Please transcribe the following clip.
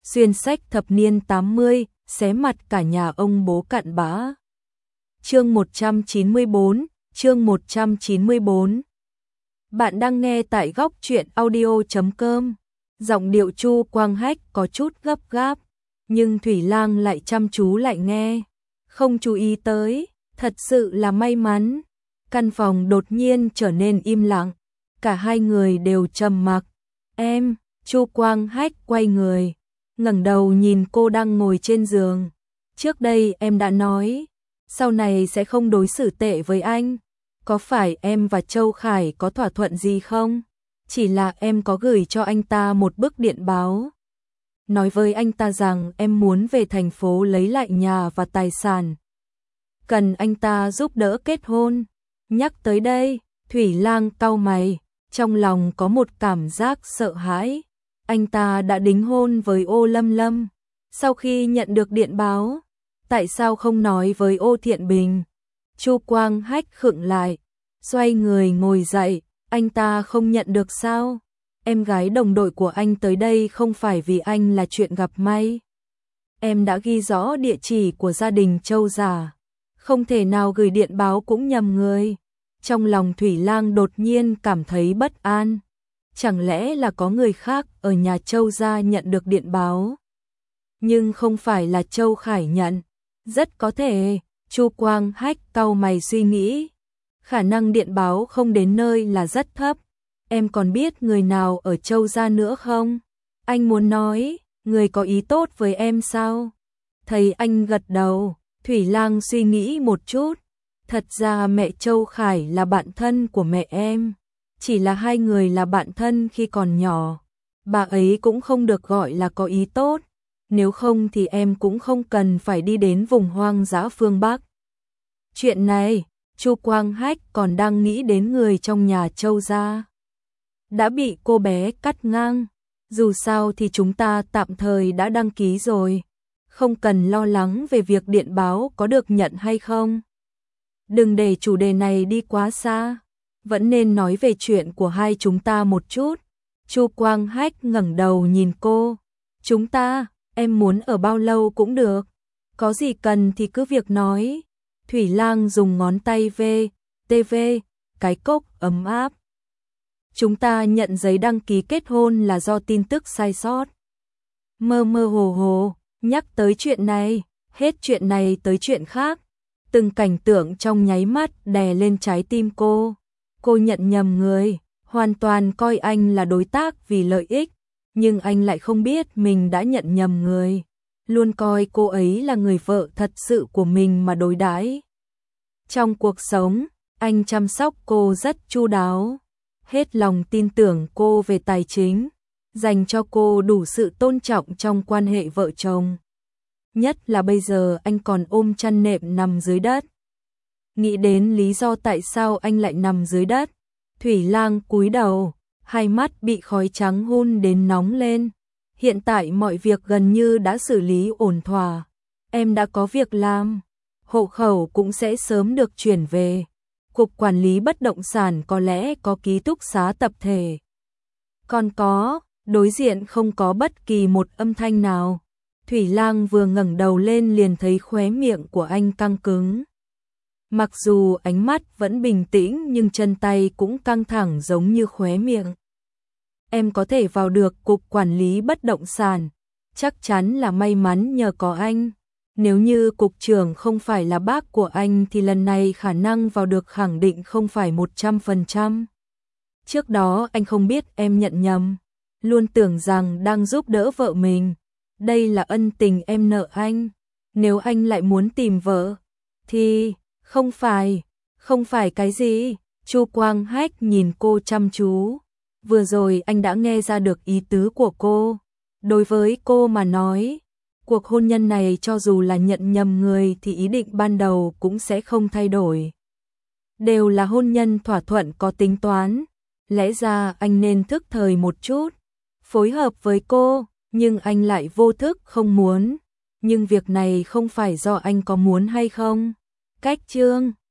xuyên sách thập niên 80, xé mặt cả nhà ông bố cặn bã. Chương 194, chương 194. Bạn đang nghe tại góc truyện audio.com. Giọng điệu Chu Quang Hách có chút gấp gáp, nhưng Thủy Lang lại chăm chú lại nghe, không chú ý tới, thật sự là may mắn. Căn phòng đột nhiên trở nên im lặng, cả hai người đều trầm mặc. Em, Chu Quang Hách quay người, ngẩng đầu nhìn cô đang ngồi trên giường. Trước đây em đã nói, sau này sẽ không đối xử tệ với anh. Có phải em và Châu Khải có thỏa thuận gì không? Chỉ là em có gửi cho anh ta một bức điện báo, nói với anh ta rằng em muốn về thành phố lấy lại nhà và tài sản, cần anh ta giúp đỡ kết hôn. Nhắc tới đây, Thủy Lang cau mày, trong lòng có một cảm giác sợ hãi. Anh ta đã đính hôn với Ô Lâm Lâm. Sau khi nhận được điện báo, tại sao không nói với Ô Thiện Bình? Chu Quang Hách khựng lại, xoay người ngồi dậy. Anh ta không nhận được sao? Em gái đồng đội của anh tới đây không phải vì anh là chuyện gặp may. Em đã ghi rõ địa chỉ của gia đình Châu giả, không thể nào gửi điện báo cũng nhầm người. Trong lòng Thủy Lang đột nhiên cảm thấy bất an. Chẳng lẽ là có người khác ở nhà Châu gia nhận được điện báo? Nhưng không phải là Châu Khải nhận. Rất có thể, Chu Quang Hách cau mày suy nghĩ. Khả năng điện báo không đến nơi là rất thấp. Em còn biết người nào ở Châu gia nữa không? Anh muốn nói, người có ý tốt với em sao? Thấy anh gật đầu, Thủy Lang suy nghĩ một chút. Thật ra mẹ Châu Khải là bạn thân của mẹ em. Chỉ là hai người là bạn thân khi còn nhỏ. Bà ấy cũng không được gọi là có ý tốt. Nếu không thì em cũng không cần phải đi đến vùng hoang dã phương Bắc. Chuyện này, Chu Quang Hách còn đang nghĩ đến người trong nhà Châu gia. Đã bị cô bé cắt ngang. Dù sao thì chúng ta tạm thời đã đăng ký rồi. Không cần lo lắng về việc điện báo có được nhận hay không. Đừng để chủ đề này đi quá xa. Vẫn nên nói về chuyện của hai chúng ta một chút. Chu Quang Hách ngẩng đầu nhìn cô. Chúng ta, em muốn ở bao lâu cũng được. Có gì cần thì cứ việc nói. Thủy Lang dùng ngón tay TV, cái cốc ấm áp. Chúng ta nhận giấy đăng ký kết hôn là do tin tức sai sót. Mơ mơ hồ hồ, nhắc tới chuyện này, hết chuyện này tới chuyện khác. Từng cảnh tượng trong nháy mắt đè lên trái tim cô. Cô nhận nhầm người, hoàn toàn coi anh là đối tác vì lợi ích. Nhưng anh lại không biết mình đã nhận nhầm người. Luôn coi cô ấy là người vợ thật sự của mình mà đối đãi. Trong cuộc sống, anh chăm sóc cô rất chu đáo. Hết lòng tin tưởng cô về tài chính, dành cho cô đủ sự tôn trọng trong quan hệ vợ chồng. Nhất là bây giờ anh còn ôm chăn nệm nằm dưới đất. Nghĩ đến lý do tại sao anh lại nằm dưới đất, Thủy Lang cúi đầu, hai mắt bị khói trắng hun đến nóng lên. Hiện tại mọi việc gần như đã xử lý ổn thỏa. Em đã có việc làm, hộ khẩu cũng sẽ sớm được chuyển về. Cục quản lý bất động sản có lẽ có ký túc xá tập thể. Còn có, đối diện không có bất kỳ một âm thanh nào. Thủy Lang vừa ngẩng đầu lên liền thấy khóe miệng của anh căng cứng. Mặc dù ánh mắt vẫn bình tĩnh nhưng chân tay cũng căng thẳng giống như khóe miệng. Em có thể vào được cục quản lý bất động sản, chắc chắn là may mắn nhờ có anh. Nếu như cục trưởng không phải là bác của anh thì lần này khả năng vào được khẳng định không phải 100%. Trước đó anh không biết em nhận nhầm, luôn tưởng rằng đang giúp đỡ vợ mình. Đây là ân tình em nợ anh. Nếu anh lại muốn tìm vợ, thì không phải cái gì. Chu Quang Hách nhìn cô chăm chú. Vừa rồi anh đã nghe ra được ý tứ của cô. Đối với cô mà nói, cuộc hôn nhân này cho dù là nhận nhầm người thì ý định ban đầu cũng sẽ không thay đổi. Đều là hôn nhân thỏa thuận có tính toán. Lẽ ra anh nên thức thời một chút, phối hợp với cô, nhưng anh lại vô thức không muốn. Nhưng việc này không phải do anh có muốn hay không. Cách chương